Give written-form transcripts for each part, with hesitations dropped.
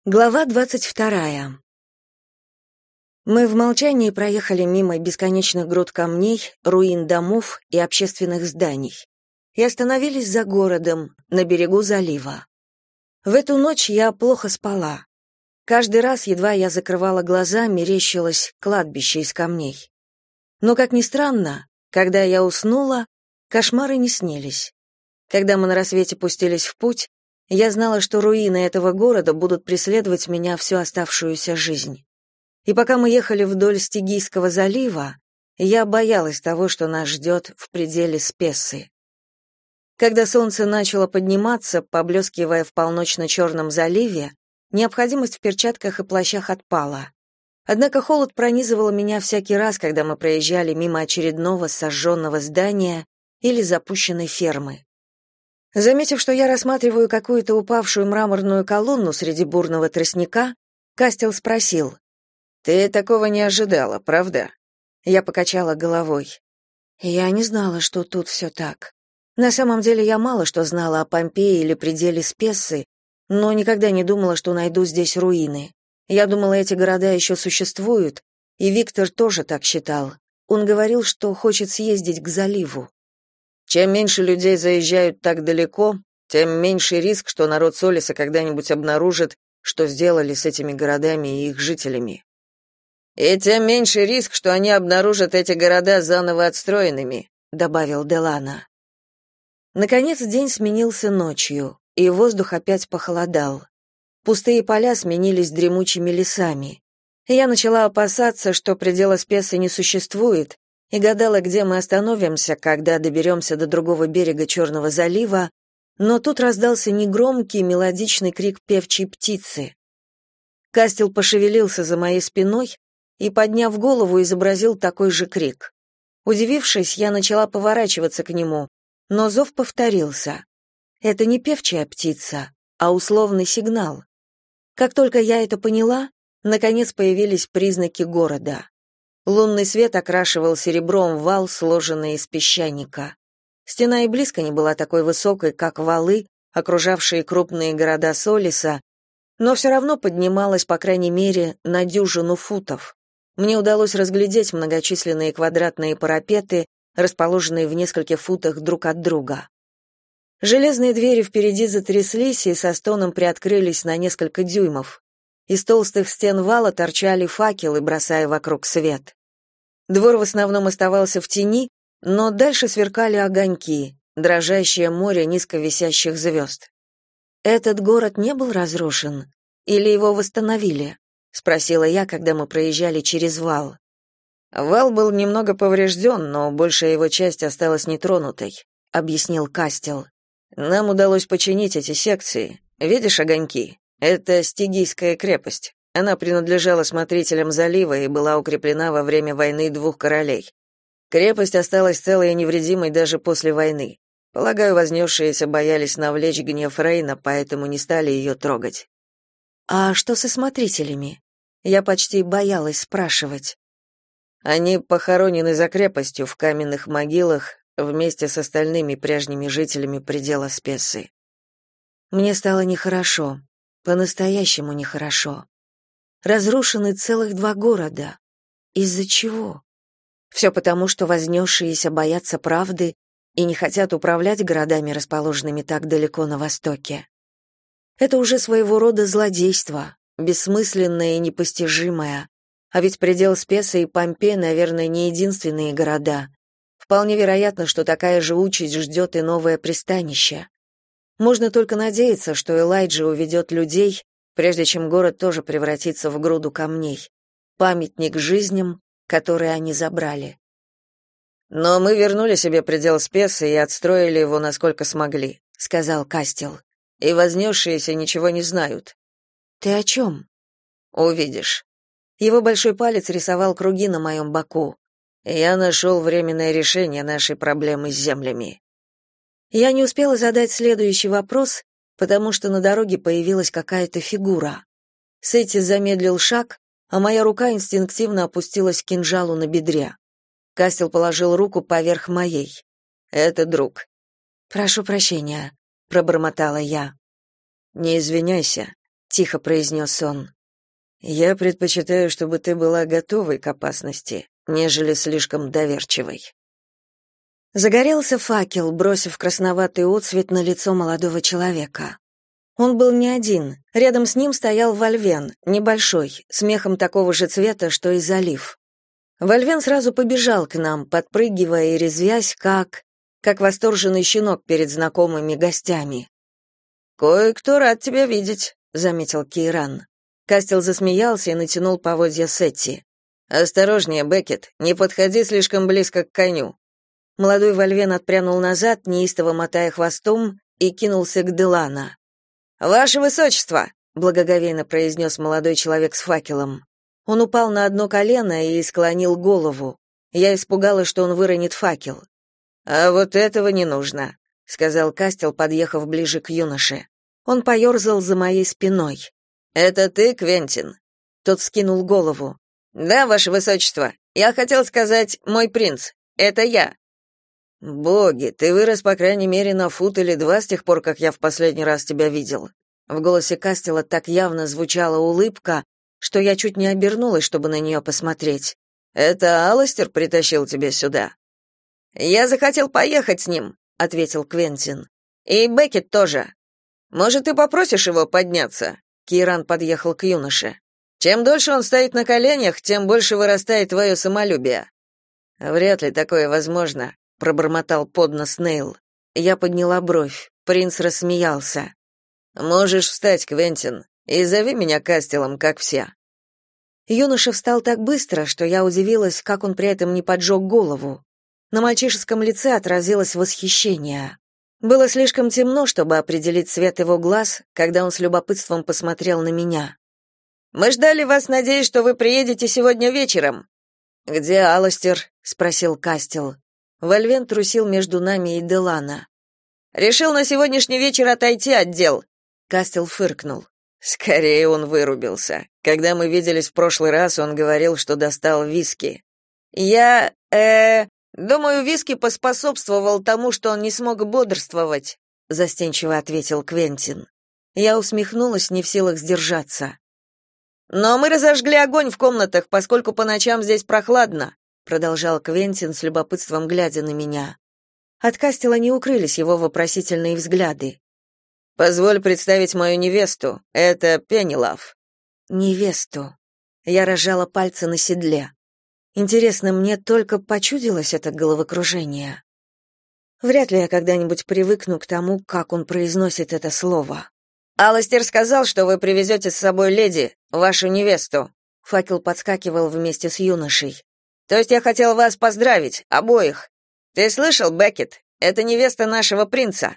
Глава 22. Мы в молчании проехали мимо бесконечных груд камней, руин домов и общественных зданий и остановились за городом, на берегу залива. В эту ночь я плохо спала. Каждый раз, едва я закрывала глаза, мерещилось кладбище из камней. Но, как ни странно, когда я уснула, кошмары не снились. Когда мы на рассвете пустились в путь, я знала, что руины этого города будут преследовать меня всю оставшуюся жизнь. И пока мы ехали вдоль Стигийского залива, я боялась того, что нас ждет в пределе Спессы. Когда солнце начало подниматься, поблескивая в полночно-черном заливе, необходимость в перчатках и плащах отпала. Однако холод пронизывал меня всякий раз, когда мы проезжали мимо очередного сожженного здания или запущенной фермы. Заметив, что я рассматриваю какую-то упавшую мраморную колонну среди бурного тростника, Кастел спросил: «Ты такого не ожидала, правда?» Я покачала головой. Я не знала, что тут все так. На самом деле я мало что знала о Помпеи или пределе Спессы, но никогда не думала, что найду здесь руины. Я думала, эти города еще существуют, и Виктор тоже так считал. Он говорил, что хочет съездить к заливу. Чем меньше людей заезжают так далеко, тем меньше риск, что народ Солиса когда-нибудь обнаружит, что сделали с этими городами и их жителями. И тем меньше риск, что они обнаружат эти города заново отстроенными, добавил Делана. Наконец день сменился ночью, и воздух опять похолодал. Пустые поля сменились дремучими лесами. Я начала опасаться, что предела Спессы не существует, и гадала, где мы остановимся, когда доберемся до другого берега Черного залива, но тут раздался негромкий мелодичный крик певчей птицы. Кастел пошевелился за моей спиной и, подняв голову, изобразил такой же крик. Удивившись, я начала поворачиваться к нему, но зов повторился. Это не певчая птица, а условный сигнал. Как только я это поняла, наконец появились признаки города. Лунный свет окрашивал серебром вал, сложенный из песчаника. Стена и близко не была такой высокой, как валы, окружавшие крупные города Солиса, но все равно поднималась, по крайней мере, на дюжину футов. Мне удалось разглядеть многочисленные квадратные парапеты, расположенные в нескольких футах друг от друга. Железные двери впереди затряслись и со стоном приоткрылись на несколько дюймов. Из толстых стен вала торчали факелы, бросая вокруг свет. Двор в основном оставался в тени, но дальше сверкали огоньки, дрожащее море низко висящих звезд. «Этот город не был разрушен? Или его восстановили?» — спросила я, когда мы проезжали через вал. «Вал был немного поврежден, но большая его часть осталась нетронутой», — объяснил Кастел. «Нам удалось починить эти секции. Видишь огоньки? Это Стигийская крепость. Она принадлежала смотрителям залива и была укреплена во время войны двух королей. Крепость осталась целой и невредимой даже после войны. Полагаю, вознесшиеся боялись навлечь гнев Рейна, поэтому не стали ее трогать. А что со смотрителями? Я почти боялась спрашивать. Они похоронены за крепостью в каменных могилах вместе с остальными прежними жителями предела Спессы. Мне стало нехорошо. По-настоящему нехорошо. Разрушены целых 2 города. Из-за чего? Все потому, что вознесшиеся боятся правды и не хотят управлять городами, расположенными так далеко на востоке. Это уже своего рода злодейство, бессмысленное и непостижимое. А ведь предел Спесса и Помпей, наверное, не единственные города. Вполне вероятно, что такая же участь ждет и новое пристанище. Можно только надеяться, что Элайджа уведет людей, прежде чем город тоже превратится в груду камней. Памятник жизням, которые они забрали. «Но мы вернули себе предел Спессы и отстроили его насколько смогли», — сказал Кастел. «И вознесшиеся ничего не знают». «Ты о чем?» «Увидишь». Его большой палец рисовал круги на моем боку. «Я нашел временное решение нашей проблемы с землями». Я не успела задать следующий вопрос, потому что на дороге появилась какая-то фигура. Сэти замедлил шаг, а моя рука инстинктивно опустилась к кинжалу на бедре. Кастел положил руку поверх моей. «Это друг». «Прошу прощения», — пробормотала я. «Не извиняйся. тихо произнес он. Я предпочитаю, чтобы ты была готовой к опасности, нежели слишком доверчивой. Загорелся факел, бросив красноватый отсвет на лицо молодого человека. Он был не один. Рядом с ним стоял Вольвен, небольшой, с мехом такого же цвета, что и залив. Вольвен сразу побежал к нам, подпрыгивая и резвясь, как восторженный щенок перед знакомыми гостями. «Кое-кто рад тебя видеть», — заметил Кейран. Кастел засмеялся и натянул поводья Сетти. «Осторожнее, Беккет, не подходи слишком близко к коню». Молодой Вольвен отпрянул назад, неистово мотая хвостом, и кинулся к Делана. «Ваше высочество!» — благоговейно произнес молодой человек с факелом. Он упал на одно колено и склонил голову. Я испугалась, что он выронит факел. «А вот этого не нужно», — сказал Кастел, подъехав ближе к юноше. Он поерзал за моей спиной. «Это ты, Квентин?» Тот скинул голову. «Да, ваше высочество. Я хотел сказать, мой принц. Это я». «Боги, ты вырос, по крайней мере, на фут или два с тех пор, как я в последний раз тебя видел». В голосе Кастела так явно звучала улыбка, что я чуть не обернулась, чтобы на нее посмотреть. «Это Аластер притащил тебя сюда?» «Я захотел поехать с ним», — ответил Квентин. «И Беккет тоже. Может, ты попросишь его подняться?» Кейран подъехал к юноше. «Чем дольше он стоит на коленях, тем больше вырастает твое самолюбие». «Вряд ли такое возможно», — пробормотал под нос Нейл. Я подняла бровь. Принц рассмеялся. «Можешь встать, Квентин, и зови меня Кастелом, как все». Юноша встал так быстро, что я удивилась, как он при этом не поджег голову. На мальчишеском лице отразилось восхищение. Было слишком темно, чтобы определить цвет его глаз, когда он с любопытством посмотрел на меня. «Мы ждали вас, надеясь, что вы приедете сегодня вечером». «Где Аластер?» — спросил Кастел. Вольвен трусил между нами и Делана. «Решил на сегодняшний вечер отойти от дел». Кастел фыркнул. Скорее он вырубился. Когда мы виделись в прошлый раз, он говорил, что достал виски. Думаю, виски поспособствовал тому, что он не смог бодрствовать», — застенчиво ответил Квентин. Я усмехнулась, не в силах сдержаться. «Но мы разожгли огонь в комнатах, поскольку по ночам здесь прохладно», — продолжал Квентин с любопытством, глядя на меня. От Кастела не укрылись его вопросительные взгляды. «Позволь представить мою невесту. Это Пеннилав». «Невесту». Я разжала пальцы на седле. Интересно, мне только почудилось это головокружение. Вряд ли я когда-нибудь привыкну к тому, как он произносит это слово. «Аластер сказал, что вы привезете с собой леди, вашу невесту». Факел подскакивал вместе с юношей. «То есть я хотел вас поздравить, обоих. Ты слышал, Беккет? Это невеста нашего принца».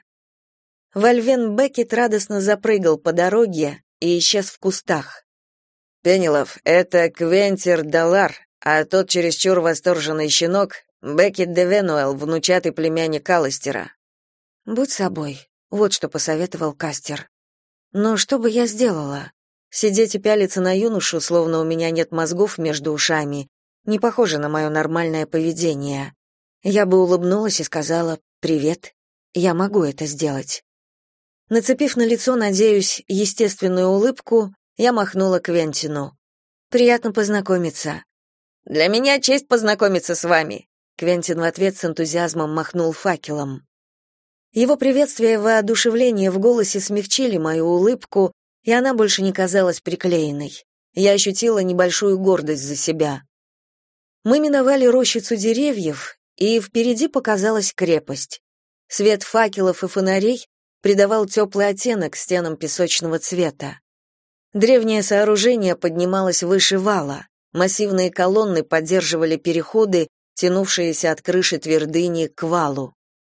Вольвен Беккет радостно запрыгал по дороге и исчез в кустах. «Пеннилав, это Квентир Далар, а тот чересчур восторженный щенок — Беккет де Венуэлл, внучатый племянник Аластера». «Будь собой», — вот что посоветовал Кастер. «Но что бы я сделала? Сидеть и пялиться на юношу, словно у меня нет мозгов между ушами, не похоже на мое нормальное поведение. Я бы улыбнулась и сказала «Привет, я могу это сделать». Нацепив на лицо, надеюсь, естественную улыбку, я махнула Квентину. «Приятно познакомиться». «Для меня честь познакомиться с вами», — Квентин в ответ с энтузиазмом махнул факелом. Его приветствие и воодушевление в голосе смягчили мою улыбку, и она больше не казалась приклеенной. Я ощутила небольшую гордость за себя. Мы миновали рощицу деревьев, и впереди показалась крепость. Свет факелов и фонарей придавал теплый оттенок стенам песочного цвета. Древнее сооружение поднималось выше вала. Массивные колонны поддерживали переходы, тянувшиеся от крыши твердыни к валу.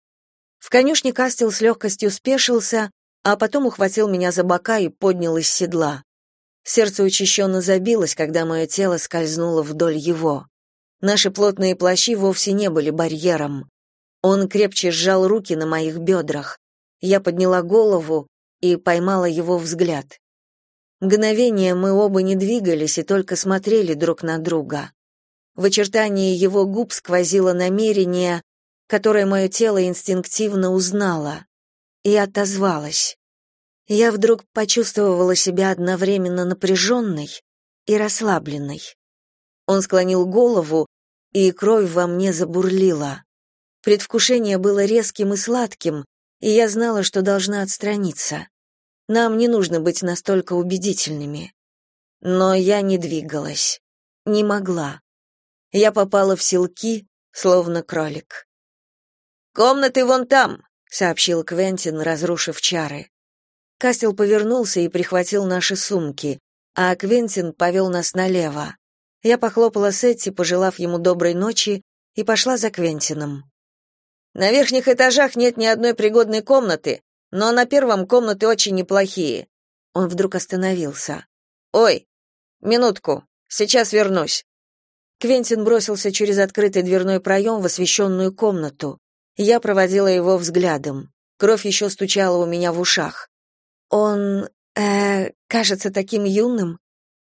В конюшне Кастел с легкостью спешился, а потом ухватил меня за бока и поднял из седла. Сердце учащенно забилось, когда мое тело скользнуло вдоль его. Наши плотные плащи вовсе не были барьером. Он крепче сжал руки на моих бедрах. Я подняла голову и поймала его взгляд. Мгновение мы оба не двигались и только смотрели друг на друга. В очертании его губ сквозило намерение, которое мое тело инстинктивно узнало, и отозвалось. Я вдруг почувствовала себя одновременно напряженной и расслабленной. Он склонил голову, и кровь во мне забурлила. Предвкушение было резким и сладким, и я знала, что должна отстраниться. Нам не нужно быть настолько убедительными. Но я не двигалась. Не могла. Я попала в селки, словно кролик. «Комнаты вон там», — сообщил Квентин, разрушив чары. Кастел повернулся и прихватил наши сумки, а Квентин повел нас налево. Я похлопала Сетти, пожелав ему доброй ночи, и пошла за Квентином. «На верхних этажах нет ни одной пригодной комнаты, но на первом комнаты очень неплохие». Он вдруг остановился. «Ой, минутку, сейчас вернусь». Квентин бросился через открытый дверной проем в освещенную комнату. Я проводила его взглядом. Кровь еще стучала у меня в ушах. Он, кажется таким юным.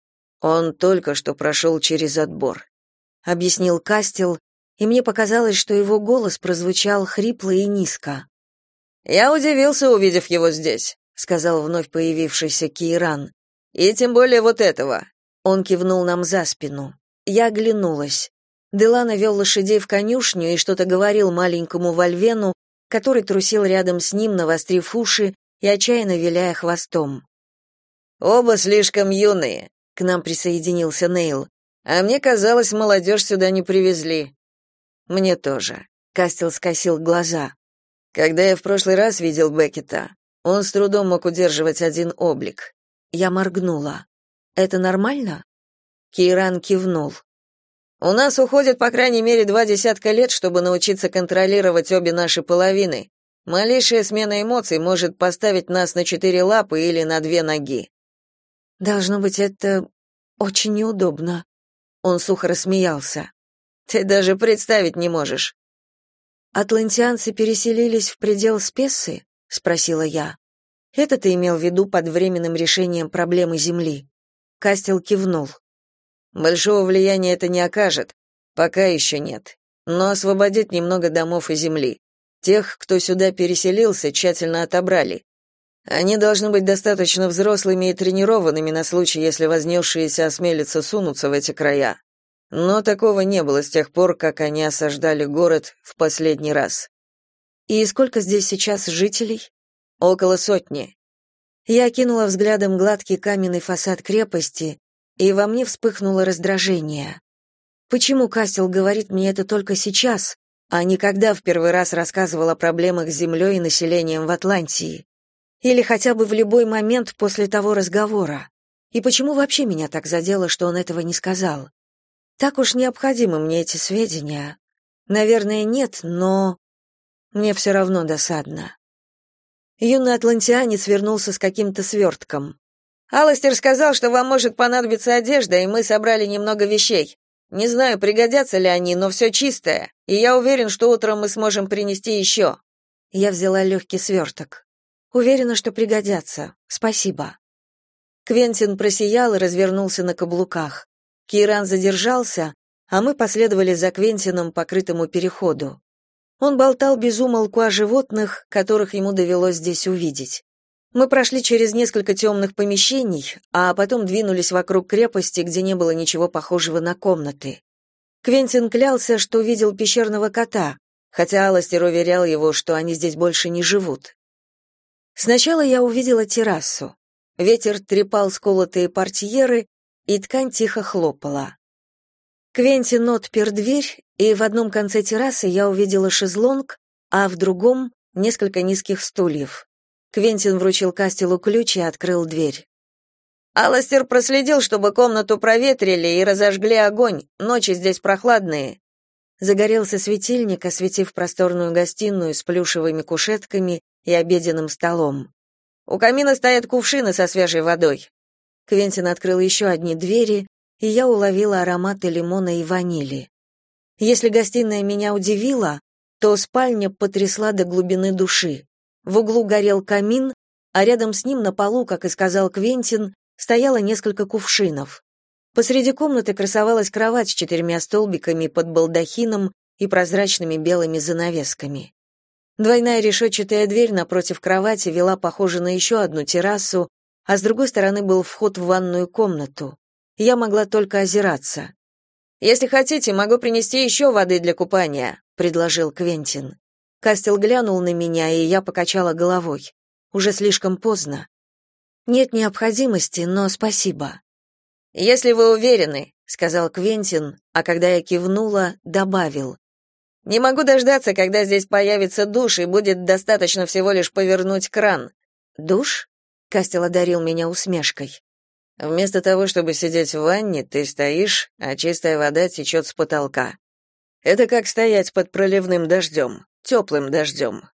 Он только что прошел через отбор, объяснил Кастел, и мне показалось, что его голос прозвучал хрипло и низко. Я удивился, увидев его здесь, сказал вновь появившийся Кейран. И тем более вот этого. Он кивнул нам за спину. Я оглянулась. Делана вел лошадей в конюшню и что-то говорил маленькому Вольвену, который трусил рядом с ним, навострив уши и отчаянно виляя хвостом. «Оба слишком юные», — к нам присоединился Нейл. «А мне казалось, молодежь сюда не привезли». «Мне тоже», — Кастел скосил глаза. «Когда я в прошлый раз видел Беккета, он с трудом мог удерживать один облик». Я моргнула. «Это нормально?» Кейран кивнул. «У нас уходит по крайней мере 20 лет, чтобы научиться контролировать обе наши половины. Малейшая смена эмоций может поставить нас на 4 лапы или на 2 ноги». «Должно быть, это очень неудобно». Он сухо рассмеялся. «Ты даже представить не можешь». «Атлантианцы переселились в предел Спессы?» — спросила я. «Это ты имел в виду под временным решением проблемы Земли?» Кастел кивнул. «Большого влияния это не окажет. Пока еще нет. Но освободит немного домов и земли. Тех, кто сюда переселился, тщательно отобрали. Они должны быть достаточно взрослыми и тренированными на случай, если вознесшиеся осмелятся сунуться в эти края. Но такого не было с тех пор, как они осаждали город в последний раз». «И сколько здесь сейчас жителей?» «Около 100». Я окинула взглядом гладкий каменный фасад крепости, и во мне вспыхнуло раздражение. Почему Кастел говорит мне это только сейчас, а не когда в первый раз рассказывал о проблемах с землей и населением в Атлантии? Или хотя бы в любой момент после того разговора? И почему вообще меня так задело, что он этого не сказал? Так уж необходимы мне эти сведения. Наверное, нет, но мне все равно досадно. Юный атлантианец вернулся с каким-то свертком. «Алластер сказал, что вам может понадобиться одежда, и мы собрали немного вещей. Не знаю, пригодятся ли они, но все чистое, и я уверен, что утром мы сможем принести еще». Я взяла легкий сверток. Уверена, что пригодятся. Спасибо. Квентин просиял и развернулся на каблуках. Кейран задержался, а мы последовали за Квентином по крытому переходу. Он болтал без умолку о животных, которых ему довелось здесь увидеть. Мы прошли через несколько темных помещений, а потом двинулись вокруг крепости, где не было ничего похожего на комнаты. Квентин клялся, что видел пещерного кота, хотя Алластер уверял его, что они здесь больше не живут. Сначала я увидела террасу. Ветер трепал сколотые портьеры, и ткань тихо хлопала. Квентин отпер дверь, и в одном конце террасы я увидела шезлонг, а в другом — несколько низких стульев. Квентин вручил Кастелу ключ и открыл дверь. «Алластер проследил, чтобы комнату проветрили и разожгли огонь. Ночи здесь прохладные». Загорелся светильник, осветив просторную гостиную с плюшевыми кушетками и обеденным столом. «У камина стоят кувшины со свежей водой». Квентин открыл еще одни двери, и я уловила ароматы лимона и ванили. Если гостиная меня удивила, то спальня потрясла до глубины души. В углу горел камин, а рядом с ним на полу, как и сказал Квентин, стояло несколько кувшинов. Посреди комнаты красовалась кровать с 4 столбиками под балдахином и прозрачными белыми занавесками. Двойная решетчатая дверь напротив кровати вела, похоже, на еще одну террасу, а с другой стороны был вход в ванную комнату. Я могла только озираться. «Если хотите, могу принести еще воды для купания», — предложил Квентин. Кастел глянул на меня, и я покачала головой. Уже слишком поздно. «Нет необходимости, но спасибо». «Если вы уверены», — сказал Квентин, а когда я кивнула, добавил. «Не могу дождаться, когда здесь появится душ, и будет достаточно всего лишь повернуть кран». «Душ?» — Кастел одарил меня усмешкой. «Вместо того, чтобы сидеть в ванне, ты стоишь, а чистая вода течет с потолка. Это как стоять под проливным дождем, теплым дождем».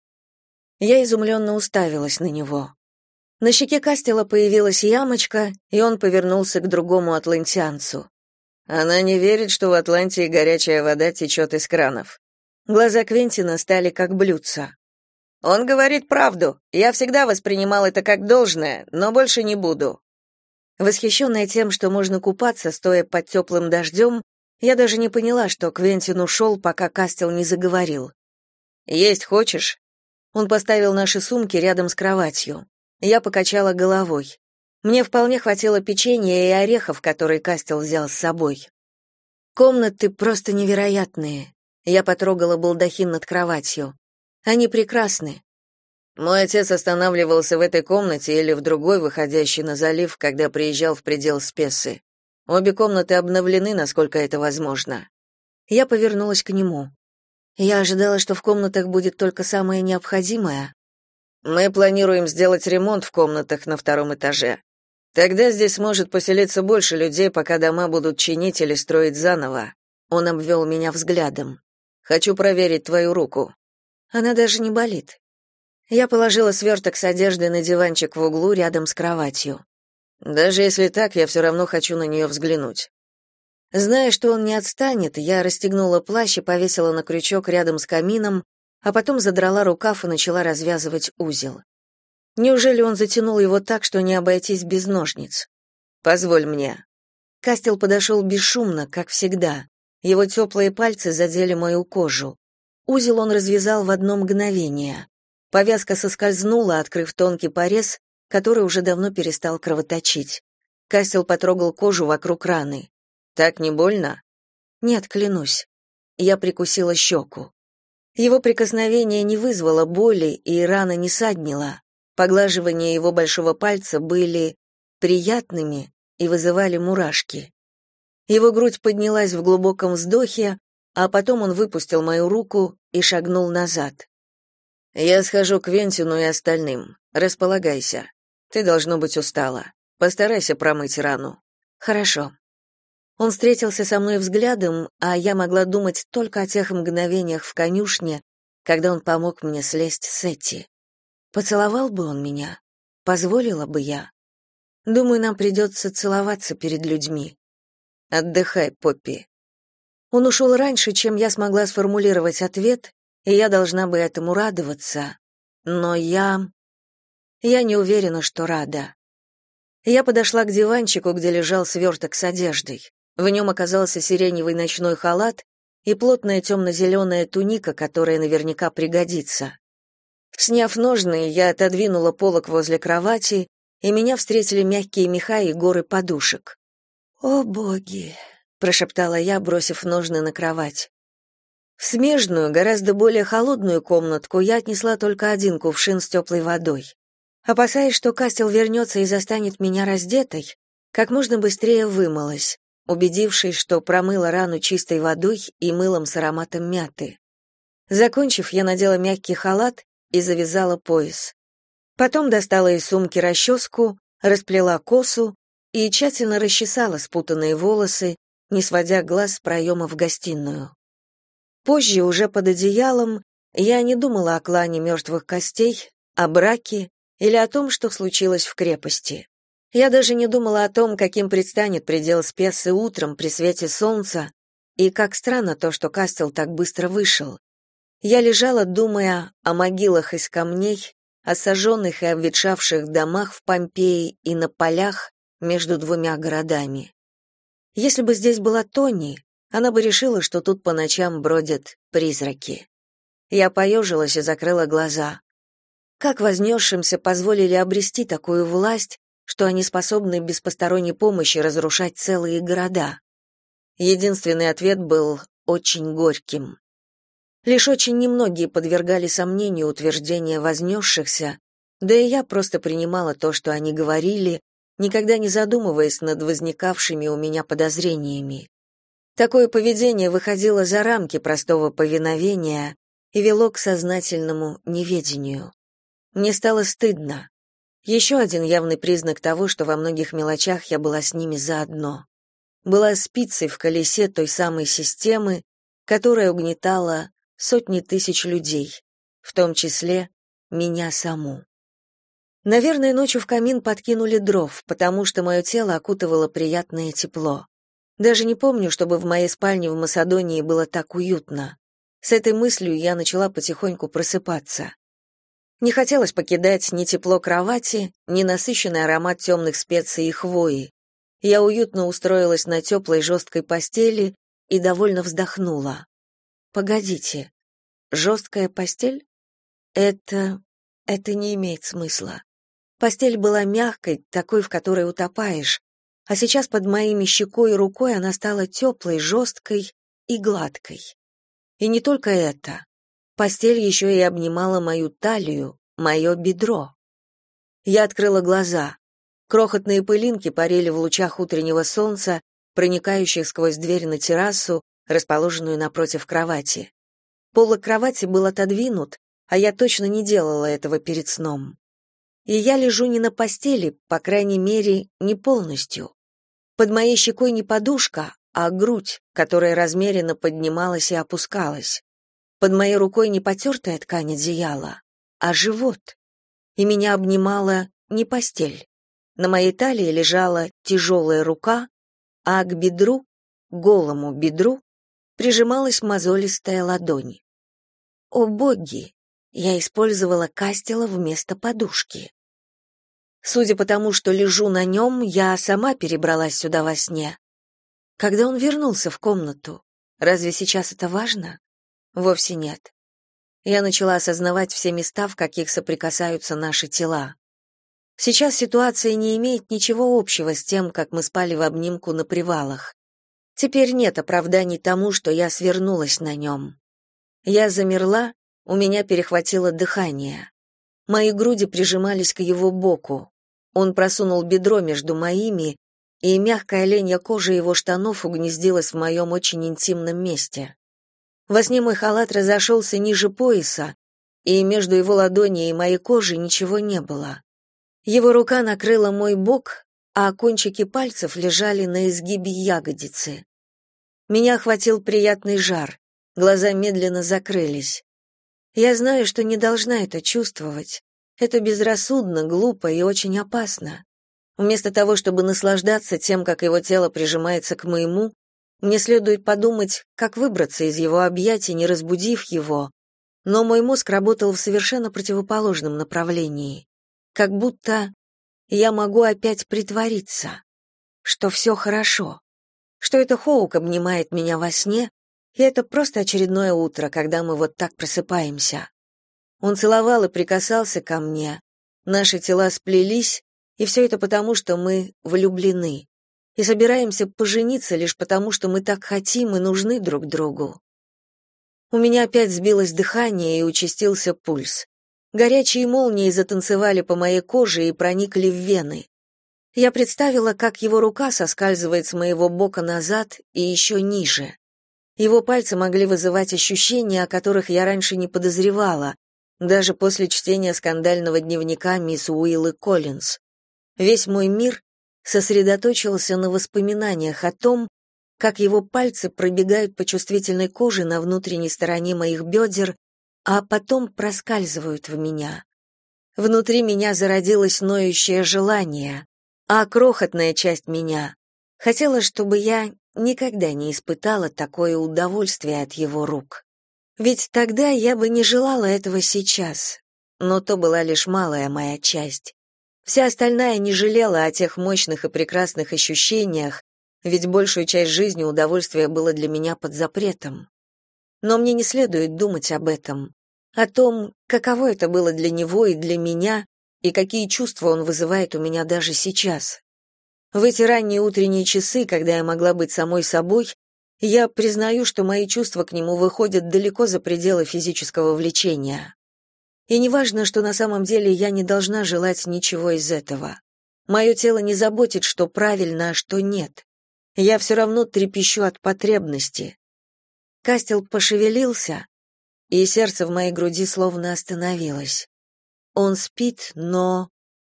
Я изумленно уставилась на него. На щеке Кастела появилась ямочка, и он повернулся к другому атлантианцу. «Она не верит, что в Атлантии горячая вода течет из кранов». Глаза Квентина стали как блюдца. «Он говорит правду. Я всегда воспринимал это как должное, но больше не буду». Восхищенная тем, что можно купаться, стоя под теплым дождем, я даже не поняла, что Квентин ушел, пока Кастел не заговорил. «Есть хочешь?» Он поставил наши сумки рядом с кроватью. Я покачала головой. Мне вполне хватило печенья и орехов, которые Кастел взял с собой. Комнаты просто невероятные. Я потрогала балдахин над кроватью. Они прекрасны. Мой отец останавливался в этой комнате или в другой, выходящей на залив, когда приезжал в предел Спесы. Обе комнаты обновлены, насколько это возможно. Я повернулась к нему. Я ожидала, что в комнатах будет только самое необходимое. Мы планируем сделать ремонт в комнатах на втором этаже. Тогда здесь сможет поселиться больше людей, пока дома будут чинить или строить заново. Он обвел меня взглядом. Хочу проверить твою руку. Она даже не болит. Я положила сверток с одеждой на диванчик в углу рядом с кроватью. Даже если так, я все равно хочу на нее взглянуть. Зная, что он не отстанет, я расстегнула плащ и повесила на крючок рядом с камином, а потом задрала рукав и начала развязывать узел. Неужели он затянул его так, что не обойтись без ножниц? Позволь мне. Кастел подошел бесшумно, как всегда. Его теплые пальцы задели мою кожу. Узел он развязал в одно мгновение. Повязка соскользнула, открыв тонкий порез, который уже давно перестал кровоточить. Кастел потрогал кожу вокруг раны. «Так не больно?» «Нет, клянусь». Я прикусила щеку. Его прикосновение не вызвало боли, и рана не саднила. Поглаживания его большого пальца были приятными и вызывали мурашки. Его грудь поднялась в глубоком вздохе, а потом он выпустил мою руку и шагнул назад. «Я схожу к Квентину и остальным. Располагайся. Ты, должно быть, устала. Постарайся промыть рану». «Хорошо». Он встретился со мной взглядом, а я могла думать только о тех мгновениях в конюшне, когда он помог мне слезть с Эти. Поцеловал бы он меня? Позволила бы я? Думаю, нам придется целоваться перед людьми. Отдыхай, Поппи. Он ушел раньше, чем я смогла сформулировать ответ, и я должна бы этому радоваться. Но я не уверена, что рада. Я подошла к диванчику, где лежал сверток с одеждой. В нем оказался сиреневый ночной халат и плотная темно-зеленая туника, которая наверняка пригодится. Сняв ножны, я отодвинула полог возле кровати, и меня встретили мягкие меха и горы подушек. «О, боги!» — прошептала я, бросив ножны на кровать. В смежную, гораздо более холодную комнатку я отнесла только один кувшин с теплой водой. Опасаясь, что Кастел вернется и застанет меня раздетой, как можно быстрее вымылась, убедившись, что промыла рану чистой водой и мылом с ароматом мяты. Закончив, я надела мягкий халат и завязала пояс. Потом достала из сумки расческу, расплела косу и тщательно расчесала спутанные волосы, не сводя глаз с проема в гостиную. Позже, уже под одеялом, я не думала о клане мертвых костей, о браке или о том, что случилось в крепости. Я даже не думала о том, каким предстанет предел Спесы утром при свете солнца, и как странно то, что Кастел так быстро вышел. Я лежала, думая о могилах из камней, о сожженных и обветшавших домах в Помпеи и на полях между двумя городами. Если бы здесь была Тони, она бы решила, что тут по ночам бродят призраки. Я поежилась и закрыла глаза. Как вознесшимся позволили обрести такую власть, что они способны без посторонней помощи разрушать целые города? Единственный ответ был очень горьким. Лишь очень немногие подвергали сомнению утверждения вознесшихся, да и я просто принимала то, что они говорили, никогда не задумываясь над возникавшими у меня подозрениями. Такое поведение выходило за рамки простого повиновения и вело к сознательному неведению. Мне стало стыдно. Еще один явный признак того, что во многих мелочах я была с ними заодно. Была спицей в колесе той самой системы, которая угнетала сотни тысяч людей, в том числе меня саму. Наверное, ночью в камин подкинули дров, потому что мое тело окутывало приятное тепло. Даже не помню, чтобы в моей спальне в Македонии было так уютно. С этой мыслью я начала потихоньку просыпаться. Не хотелось покидать ни тепло кровати, ни насыщенный аромат темных специй и хвои. Я уютно устроилась на теплой жесткой постели и довольно вздохнула. Погодите, жесткая постель? Это не имеет смысла. Постель была мягкой, такой, в которой утопаешь, а сейчас под моими щекой и рукой она стала теплой, жесткой и гладкой. И не только это. Постель еще и обнимала мою талию, мое бедро. Я открыла глаза. Крохотные пылинки парили в лучах утреннего солнца, проникающих сквозь дверь на террасу, расположенную напротив кровати. Полок кровати был отодвинут, а я точно не делала этого перед сном. И я лежу не на постели, по крайней мере, не полностью. Под моей щекой не подушка, а грудь, которая размеренно поднималась и опускалась. Под моей рукой не потертая ткань одеяла, а живот. И меня обнимала не постель. На моей талии лежала тяжелая рука, а к бедру, голому бедру, прижималась мозолистая ладонь. О боги! Я использовала кастела вместо подушки. Судя по тому, что лежу на нем, я сама перебралась сюда во сне. Когда он вернулся в комнату? Разве сейчас это важно? Вовсе нет. Я начала осознавать все места, в каких соприкасаются наши тела. Сейчас ситуация не имеет ничего общего с тем, как мы спали в обнимку на привалах. Теперь нет оправданий тому, что я свернулась на нем. Я замерла, у меня перехватило дыхание. Мои груди прижимались к его боку. Он просунул бедро между моими, и мягкая оленья кожа его штанов угнездилась в моем очень интимном месте. Во сне мой халат разошелся ниже пояса, и между его ладонью и моей кожей ничего не было. Его рука накрыла мой бок, а кончики пальцев лежали на изгибе ягодицы. Меня охватил приятный жар, глаза медленно закрылись. Я знаю, что не должна это чувствовать. Это безрассудно, глупо и очень опасно. Вместо того, чтобы наслаждаться тем, как его тело прижимается к моему, мне следует подумать, как выбраться из его объятий, не разбудив его. Но мой мозг работал в совершенно противоположном направлении. Как будто я могу опять притвориться, что все хорошо, что это Хоук обнимает меня во сне, и это просто очередное утро, когда мы вот так просыпаемся. Он целовал и прикасался ко мне, наши тела сплелись, и все это потому, что мы влюблены, и собираемся пожениться лишь потому, что мы так хотим и нужны друг другу. У меня опять сбилось дыхание и участился пульс. Горячие молнии затанцевали по моей коже и проникли в вены. Я представила, как его рука соскальзывает с моего бока назад и еще ниже. Его пальцы могли вызывать ощущения, о которых я раньше не подозревала, даже после чтения скандального дневника мисс Уиллы Коллинз. Весь мой мир сосредоточился на воспоминаниях о том, как его пальцы пробегают по чувствительной коже на внутренней стороне моих бедер, а потом проскальзывают в меня. Внутри меня зародилось ноющее желание, а крохотная часть меня хотела, чтобы я никогда не испытала такое удовольствие от его рук. Ведь тогда я бы не желала этого сейчас, но то была лишь малая моя часть. Вся остальная не жалела о тех мощных и прекрасных ощущениях, ведь большую часть жизни удовольствие было для меня под запретом. Но мне не следует думать об этом. о том, каково это было для него и для меня, и какие чувства он вызывает у меня даже сейчас. В эти ранние утренние часы, когда я могла быть самой собой, я признаю, что мои чувства к нему выходят далеко за пределы физического влечения. И неважно, что на самом деле я не должна желать ничего из этого. Мое тело не заботит, что правильно, а что нет. Я все равно трепещу от потребности. Кастел пошевелился, и сердце в моей груди словно остановилось. Он спит, но...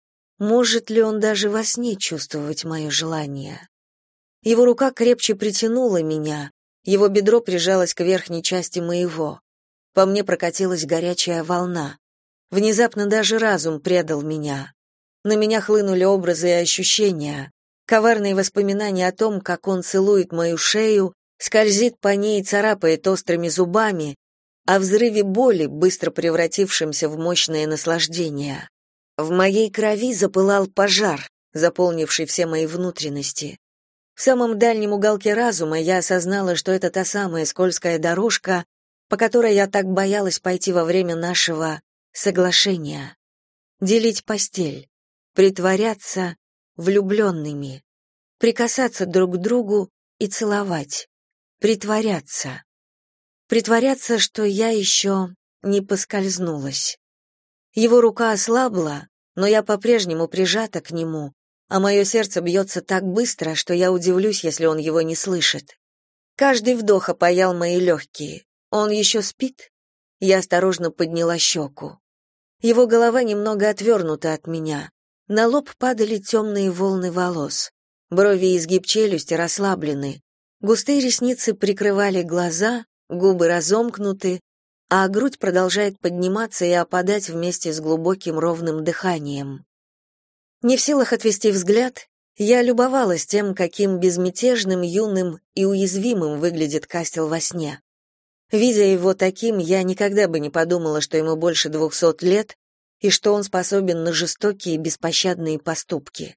Может ли он даже во сне чувствовать мое желание? Его рука крепче притянула меня, его бедро прижалось к верхней части моего. По мне прокатилась горячая волна. Внезапно даже разум предал меня. На меня хлынули образы и ощущения, коварные воспоминания о том, как он целует мою шею, скользит по ней и царапает острыми зубами, о взрыве боли, быстро превратившемся в мощное наслаждение. В моей крови запылал пожар, заполнивший все мои внутренности. В самом дальнем уголке разума я осознала, что это та самая скользкая дорожка, по которой я так боялась пойти во время нашего соглашения. Делить постель, притворяться влюбленными, прикасаться друг к другу и целовать, притворяться. Притворяться, что я еще не поскользнулась. Его рука ослабла, но я по-прежнему прижата к нему, а мое сердце бьется так быстро, что я удивлюсь, если он его не слышит. Каждый вдох опаял мои легкие. Он еще спит? Я осторожно подняла щеку. Его голова немного отвернута от меня. На лоб падали темные волны волос. Брови и изгиб челюсти расслаблены. Густые ресницы прикрывали глаза, губы разомкнуты, а грудь продолжает подниматься и опадать вместе с глубоким ровным дыханием. Не в силах отвести взгляд, я любовалась тем, каким безмятежным, юным и уязвимым выглядит Кастел во сне. Видя его таким, я никогда бы не подумала, что ему больше 200 лет и что он способен на жестокие и беспощадные поступки.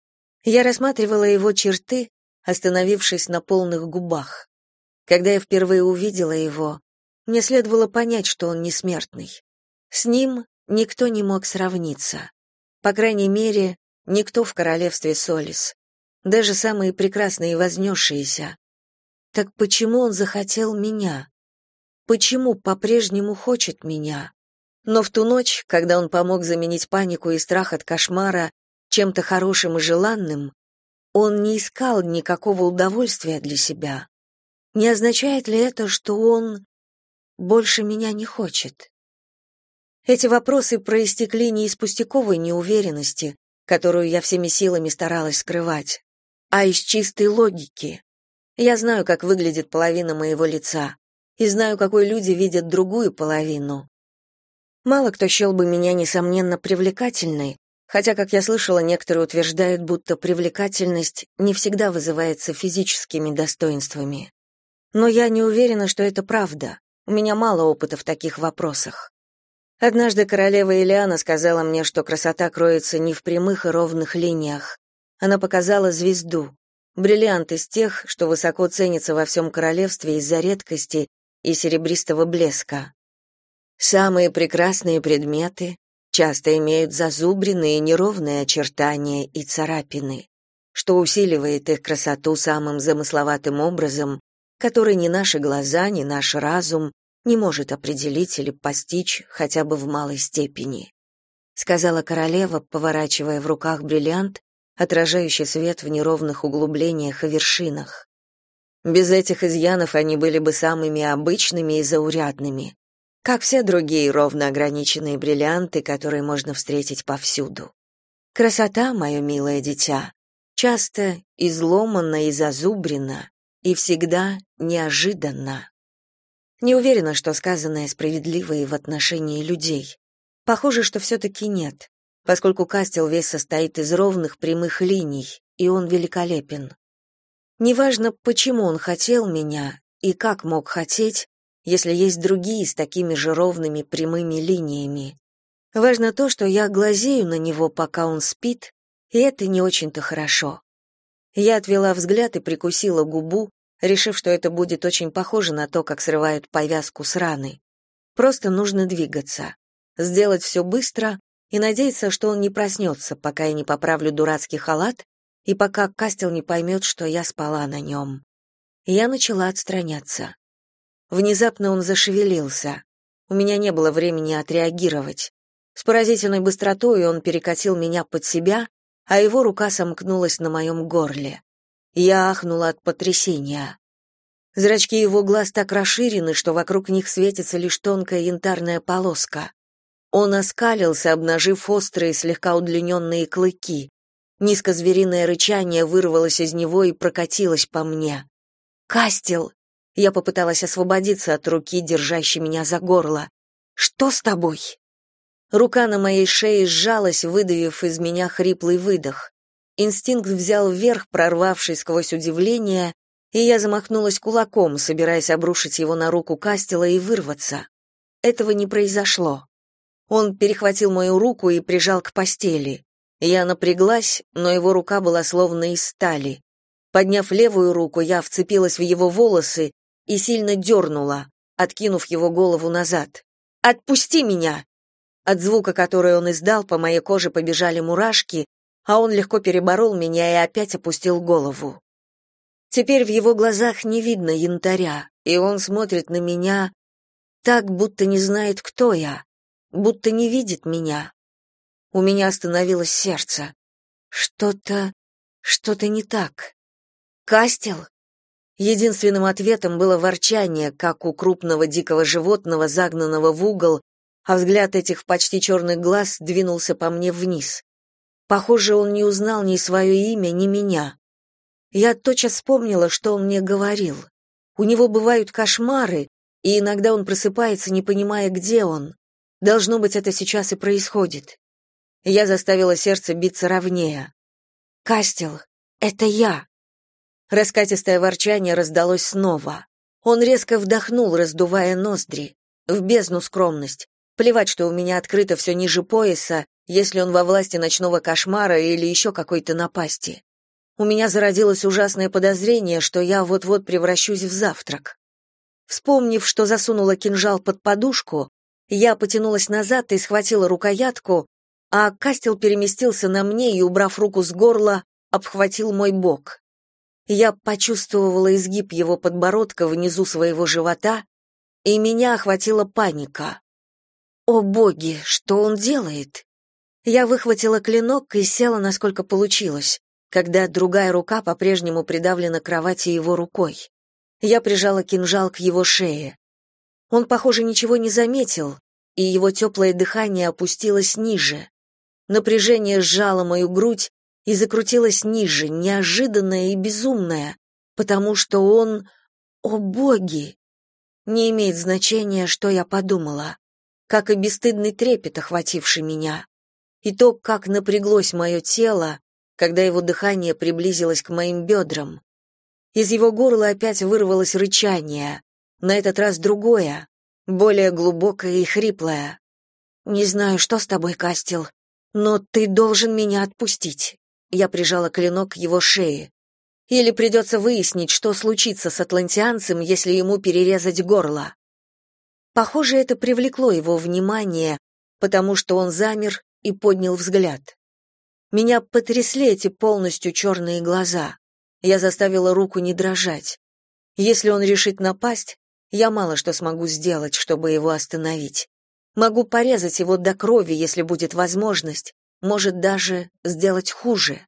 Я рассматривала его черты, остановившись на полных губах. Когда я впервые увидела его, мне следовало понять, что он не смертный. С ним никто не мог сравниться. По крайней мере, никто в королевстве Солис. Даже самые прекрасные и вознесшиеся. Так почему он захотел меня? Почему по-прежнему хочет меня? Но в ту ночь, когда он помог заменить панику и страх от кошмара чем-то хорошим и желанным, он не искал никакого удовольствия для себя. Не означает ли это, что он больше меня не хочет? Эти вопросы проистекли не из пустяковой неуверенности, которую я всеми силами старалась скрывать, а из чистой логики. Я знаю, как выглядит половина моего лица, и знаю, какой люди видят другую половину. Мало кто счел бы меня, несомненно, привлекательной, хотя, как я слышала, некоторые утверждают, будто привлекательность не всегда вызывается физическими достоинствами. Но я не уверена, что это правда. У меня мало опыта в таких вопросах. Однажды королева Элиана сказала мне, что красота кроется не в прямых и ровных линиях. Она показала звезду, бриллиант из тех, что высоко ценится во всем королевстве из-за редкости и серебристого блеска. Самые прекрасные предметы часто имеют зазубренные неровные очертания и царапины, что усиливает их красоту самым замысловатым образом, который ни наши глаза, ни наш разум не может определить или постичь хотя бы в малой степени, сказала королева, поворачивая в руках бриллиант, отражающий свет в неровных углублениях и вершинах. Без этих изъянов они были бы самыми обычными и заурядными, как все другие ровно ограниченные бриллианты, которые можно встретить повсюду. Красота, мое милое дитя, часто изломана и зазубрена, и всегда неожиданна. Не уверена, что сказанное справедливо и в отношении людей. Похоже, что все-таки нет, поскольку Кастел весь состоит из ровных прямых линий, и он великолепен. Неважно, почему он хотел меня и как мог хотеть, если есть другие с такими же ровными прямыми линиями. Важно то, что я глазею на него, пока он спит, и это не очень-то хорошо. Я отвела взгляд и прикусила губу, решив, что это будет очень похоже на то, как срывают повязку с раны. Просто нужно двигаться. Сделать все быстро и надеяться, что он не проснется, пока я не поправлю дурацкий халат и пока Кастел не поймет, что я спала на нем. Я начала отстраняться. Внезапно он зашевелился. У меня не было времени отреагировать. С поразительной быстротой он перекатил меня под себя, а его рука сомкнулась на моем горле. Я ахнула от потрясения. Зрачки его глаз так расширены, что вокруг них светится лишь тонкая янтарная полоска. Он оскалился, обнажив острые, слегка удлиненные клыки. Низкозвериное рычание вырвалось из него и прокатилось по мне. «Кастел!» Я попыталась освободиться от руки, держащей меня за горло. «Что с тобой?» Рука на моей шее сжалась, выдавив из меня хриплый выдох. Инстинкт взял вверх, прорвавшись сквозь удивление, и я замахнулась кулаком, собираясь обрушить его на руку Кастела и вырваться. Этого не произошло. Он перехватил мою руку и прижал к постели. Я напряглась, но его рука была словно из стали. Подняв левую руку, я вцепилась в его волосы и сильно дернула, откинув его голову назад. «Отпусти меня!» От звука, который он издал, по моей коже побежали мурашки, а он легко переборол меня и опять опустил голову. Теперь в его глазах не видно янтаря, и он смотрит на меня так, будто не знает, кто я, будто не видит меня. У меня остановилось сердце. Что-то не так. «Кастел?» Единственным ответом было ворчание, как у крупного дикого животного, загнанного в угол, а взгляд этих почти черных глаз двинулся по мне вниз. Похоже, он не узнал ни свое имя, ни меня. Я тотчас вспомнила, что он мне говорил. У него бывают кошмары, и иногда он просыпается, не понимая, где он. Должно быть, это сейчас и происходит. Я заставила сердце биться ровнее. «Кастел, это я!» Раскатистое ворчание раздалось снова. Он резко вдохнул, раздувая ноздри. В бездну скромность. Плевать, что у меня открыто все ниже пояса, если он во власти ночного кошмара или еще какой-то напасти. У меня зародилось ужасное подозрение, что я вот-вот превращусь в завтрак. Вспомнив, что засунула кинжал под подушку, я потянулась назад и схватила рукоятку, а Кастел переместился на мне и, убрав руку с горла, обхватил мой бок. Я почувствовала изгиб его подбородка внизу своего живота, и меня охватила паника. О боги, что он делает? Я выхватила клинок и села, насколько получилось, когда другая рука по-прежнему придавлена к кровати его рукой. Я прижала кинжал к его шее. Он, похоже, ничего не заметил, и его теплое дыхание опустилось ниже. Напряжение сжало мою грудь и закрутилось ниже, неожиданное и безумное, потому что он... О боги! Не имеет значения, что я подумала, как и бесстыдный трепет, охвативший меня, и то, как напряглось мое тело, когда его дыхание приблизилось к моим бедрам. Из его горла опять вырвалось рычание, на этот раз другое, более глубокое и хриплое. «Не знаю, что с тобой, Кастел, но ты должен меня отпустить». Я прижала клинок к его шее. «Или придется выяснить, что случится с атлантианцем, если ему перерезать горло». Похоже, это привлекло его внимание, потому что он замер и поднял взгляд. Меня потрясли эти полностью черные глаза. Я заставила руку не дрожать. Если он решит напасть, я мало что смогу сделать, чтобы его остановить. Могу порезать его до крови, если будет возможность, может даже сделать хуже.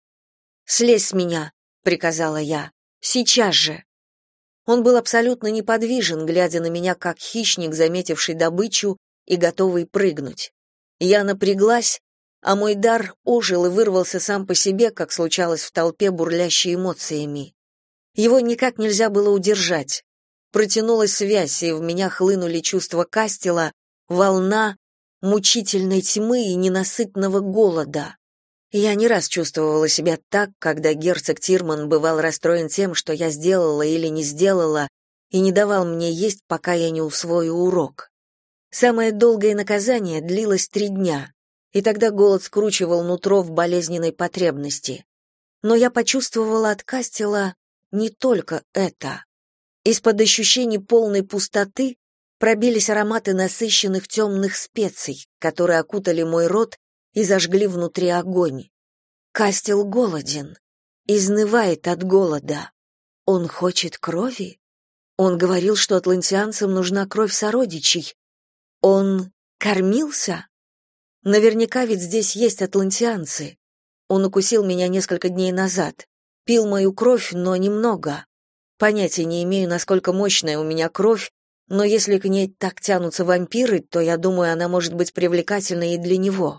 «Слезь с меня», — приказала я, — «сейчас же». Он был абсолютно неподвижен, глядя на меня как хищник, заметивший добычу и готовый прыгнуть. Я напряглась, а мой дар ожил и вырвался сам по себе, как случалось в толпе, бурлящей эмоциями. Его никак нельзя было удержать. Протянулась связь, и в меня хлынули чувства Кастела, волна мучительной тьмы и ненасытного голода. Я не раз чувствовала себя так, когда герцог Тирман бывал расстроен тем, что я сделала или не сделала, и не давал мне есть, пока я не усвою урок. Самое долгое наказание длилось 3 дня, и тогда голод скручивал нутро в болезненной потребности. Но я почувствовала от Кастела не только это. Из-под ощущений полной пустоты пробились ароматы насыщенных темных специй, которые окутали мой рот и зажгли внутри огонь. Кастел голоден, изнывает от голода. Он хочет крови? Он говорил, что атлантианцам нужна кровь сородичей. Он кормился? Наверняка ведь здесь есть атлантианцы. Он укусил меня несколько дней назад. Пил мою кровь, но немного. Понятия не имею, насколько мощная у меня кровь, но если к ней так тянутся вампиры, то, я думаю, она может быть привлекательной и для него.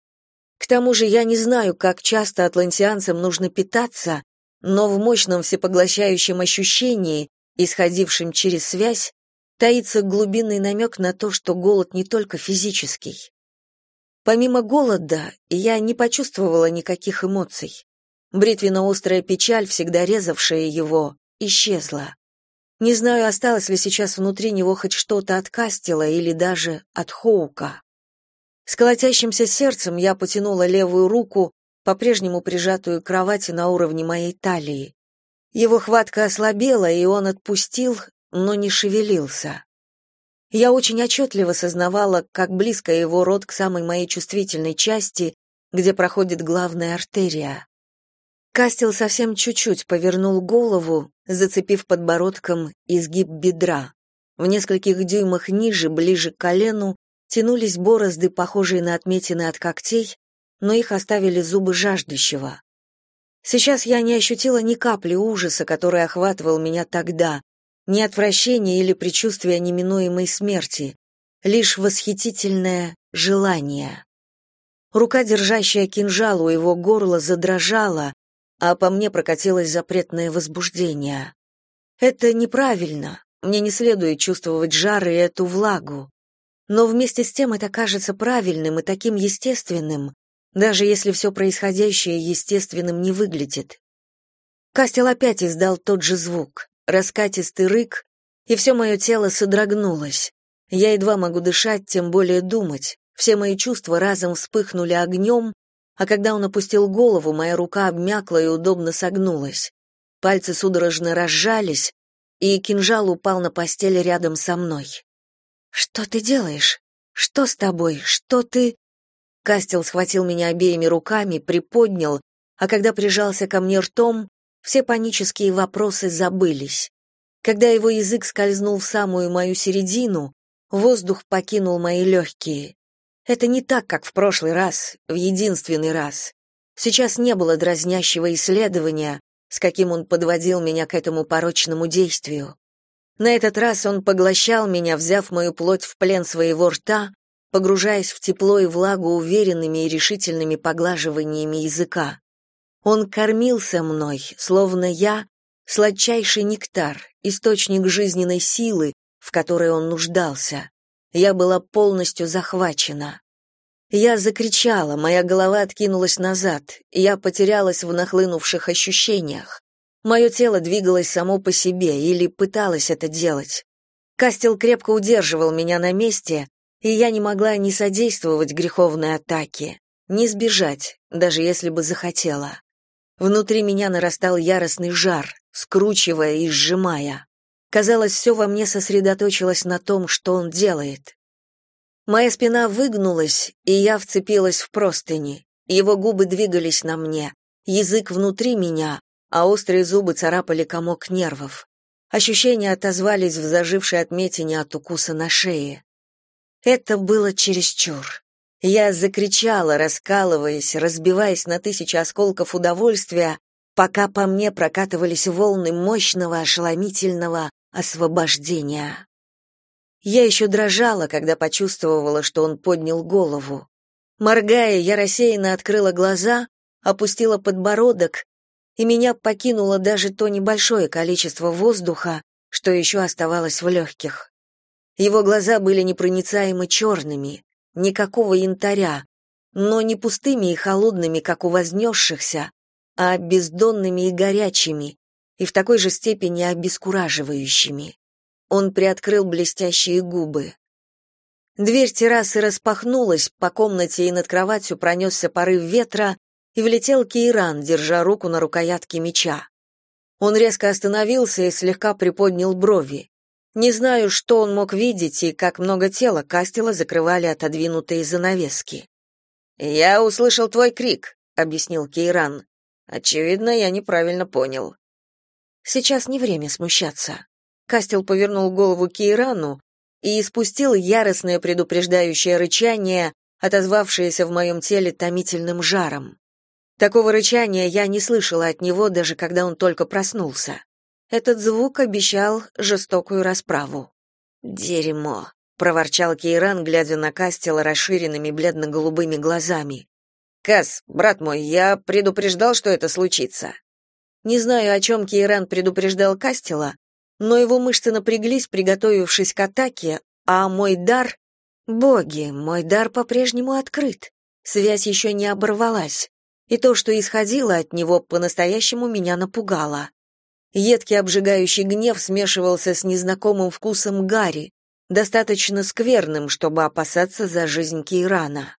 К тому же я не знаю, как часто атлантианцам нужно питаться, но в мощном всепоглощающем ощущении, исходившем через связь, таится глубинный намек на то, что голод не только физический. Помимо голода, я не почувствовала никаких эмоций. Бритвенно-острая печаль, всегда резавшая его, исчезла. Не знаю, осталось ли сейчас внутри него хоть что-то от Кастела или даже от Хоука. С колотящимся сердцем я потянула левую руку, по-прежнему прижатую к кровати на уровне моей талии. Его хватка ослабела, и он отпустил, но не шевелился. Я очень отчетливо сознавала, как близко его рот к самой моей чувствительной части, где проходит главная артерия. Кастел совсем чуть-чуть повернул голову, зацепив подбородком изгиб бедра. В нескольких дюймах ниже, ближе к колену, тянулись борозды, похожие на отметины от когтей, но их оставили зубы жаждущего. Сейчас я не ощутила ни капли ужаса, который охватывал меня тогда, ни отвращения или предчувствия неминуемой смерти, лишь восхитительное желание. Рука, держащая кинжал у его горла, задрожала, а по мне прокатилось запретное возбуждение. Это неправильно, мне не следует чувствовать жар и эту влагу. Но вместе с тем это кажется правильным и таким естественным, даже если все происходящее естественным не выглядит. Кастел опять издал тот же звук, раскатистый рык, и все мое тело содрогнулось. Я едва могу дышать, тем более думать. Все мои чувства разом вспыхнули огнем, а когда он опустил голову, моя рука обмякла и удобно согнулась. Пальцы судорожно разжались, и кинжал упал на постель рядом со мной. «Что ты делаешь? Что с тобой? Что ты...» Кастел схватил меня обеими руками, приподнял, а когда прижался ко мне ртом, все панические вопросы забылись. Когда его язык скользнул в самую мою середину, воздух покинул мои легкие. Это не так, как в прошлый раз, в единственный раз. Сейчас не было дразнящего исследования, с каким он подводил меня к этому порочному действию. На этот раз он поглощал меня, взяв мою плоть в плен своего рта, погружаясь в тепло и влагу уверенными и решительными поглаживаниями языка. Он кормился мной, словно я — сладчайший нектар, источник жизненной силы, в которой он нуждался. Я была полностью захвачена. Я закричала, моя голова откинулась назад, я потерялась в нахлынувших ощущениях. Мое тело двигалось само по себе или пыталось это делать. Кастел крепко удерживал меня на месте, и я не могла ни содействовать греховной атаке, ни сбежать, даже если бы захотела. Внутри меня нарастал яростный жар, скручивая и сжимая. Казалось, все во мне сосредоточилось на том, что он делает. Моя спина выгнулась, и я вцепилась в простыни. Его губы двигались на мне, язык внутри меня, а острые зубы царапали комок нервов. Ощущения отозвались в зажившей отметине от укуса на шее. Это было чересчур. Я закричала, раскалываясь, разбиваясь на тысячи осколков удовольствия, пока по мне прокатывались волны мощного, ошеломительного освобождения. Я еще дрожала, когда почувствовала, что он поднял голову. Моргая, я рассеянно открыла глаза, опустила подбородок, и меня покинуло даже то небольшое количество воздуха, что еще оставалось в легких. Его глаза были непроницаемо черными, никакого янтаря, но не пустыми и холодными, как у вознесшихся, а бездонными и горячими, и в такой же степени обескураживающими. Он приоткрыл блестящие губы. Дверь террасы распахнулась, по комнате и над кроватью пронесся порыв ветра, и влетел Кейран, держа руку на рукоятке меча. Он резко остановился и слегка приподнял брови. Не знаю, что он мог видеть и как много тела Кастела закрывали отодвинутые занавески. «Я услышал твой крик», — объяснил Кейран. «Очевидно, я неправильно понял». Сейчас не время смущаться. Кастел повернул голову к Кейрану и испустил яростное предупреждающее рычание, отозвавшееся в моем теле томительным жаром. Такого рычания я не слышала от него, даже когда он только проснулся. Этот звук обещал жестокую расправу. «Дерьмо», — проворчал Кейран, глядя на Кастела расширенными бледно-голубыми глазами. «Кас, брат мой, я предупреждал, что это случится». Не знаю, о чем Кейран предупреждал Кастела, но его мышцы напряглись, приготовившись к атаке, а мой дар... Боги, мой дар по-прежнему открыт. Связь еще не оборвалась, и то, что исходило от него, по-настоящему меня напугало. Едкий обжигающий гнев смешивался с незнакомым вкусом гари, достаточно скверным, чтобы опасаться за жизнь Кейрана.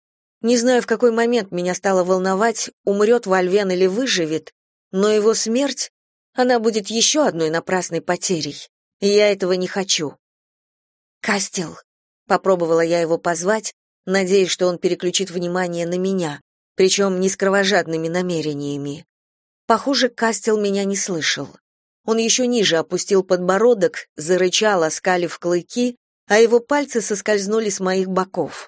Не знаю, в какой момент меня стало волновать, умрет Вольвен или выживет, но его смерть, она будет еще одной напрасной потерей. И я этого не хочу. «Кастел», — попробовала я его позвать, надеясь, что он переключит внимание на меня, причем не с кровожадными намерениями. Похоже, Кастел меня не слышал. Он еще ниже опустил подбородок, зарычал, оскалив клыки, а его пальцы соскользнули с моих боков.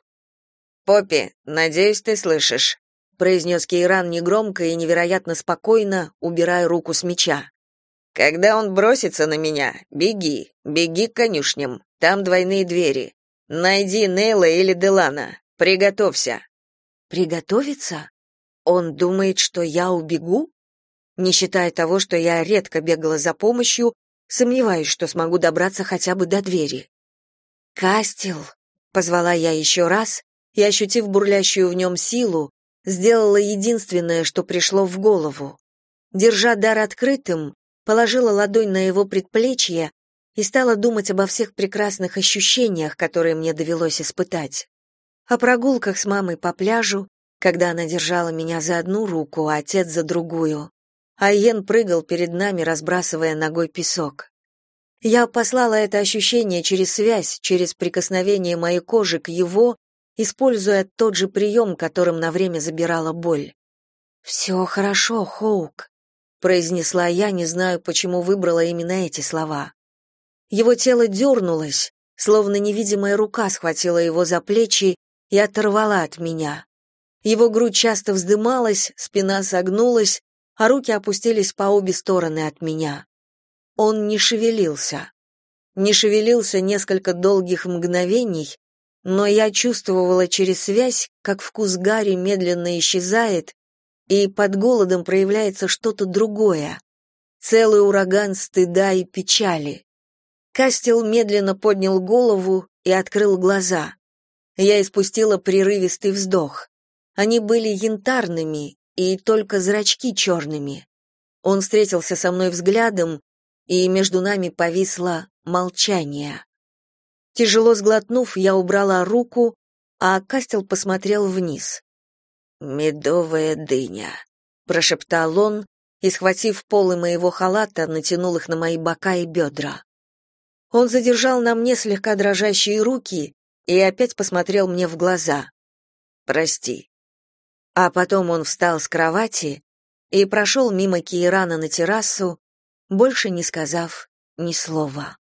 «Поппи, надеюсь, ты слышишь», — произнес Кейран негромко и невероятно спокойно, убирая руку с меча. «Когда он бросится на меня, беги, беги к конюшням, там двойные двери. Найди Нейла или Делана, приготовься». «Приготовиться? Он думает, что я убегу?» Не считая того, что я редко бегала за помощью, сомневаюсь, что смогу добраться хотя бы до двери. «Кастел», — позвала я еще раз, и, ощутив бурлящую в нем силу, сделала единственное, что пришло в голову. Держа дар открытым, положила ладонь на его предплечье и стала думать обо всех прекрасных ощущениях, которые мне довелось испытать. О прогулках с мамой по пляжу, когда она держала меня за одну руку, а отец за другую. А Йен прыгал перед нами, разбрасывая ногой песок. Я послала это ощущение через связь, через прикосновение моей кожи к его, используя тот же прием, которым на время забирала боль. «Все хорошо, Хоук», — произнесла я, не знаю, почему выбрала именно эти слова. Его тело дернулось, словно невидимая рука схватила его за плечи и оторвала от меня. Его грудь часто вздымалась, спина согнулась, а руки опустились по обе стороны от меня. Он не шевелился. Не шевелился несколько долгих мгновений, но я чувствовала через связь, как вкус гари медленно исчезает, и под голодом проявляется что-то другое. Целый ураган стыда и печали. Кастел медленно поднял голову и открыл глаза. Я испустила прерывистый вздох. Они были янтарными, и только зрачки черными. Он встретился со мной взглядом, и между нами повисло молчание. Тяжело сглотнув, я убрала руку, а Кастел посмотрел вниз. «Медовая дыня», — прошептал он, и, схватив полы моего халата, натянул их на мои бока и бедра. Он задержал на мне слегка дрожащие руки и опять посмотрел мне в глаза. «Прости». А потом он встал с кровати и прошел мимо Кейрана на террасу, больше не сказав ни слова.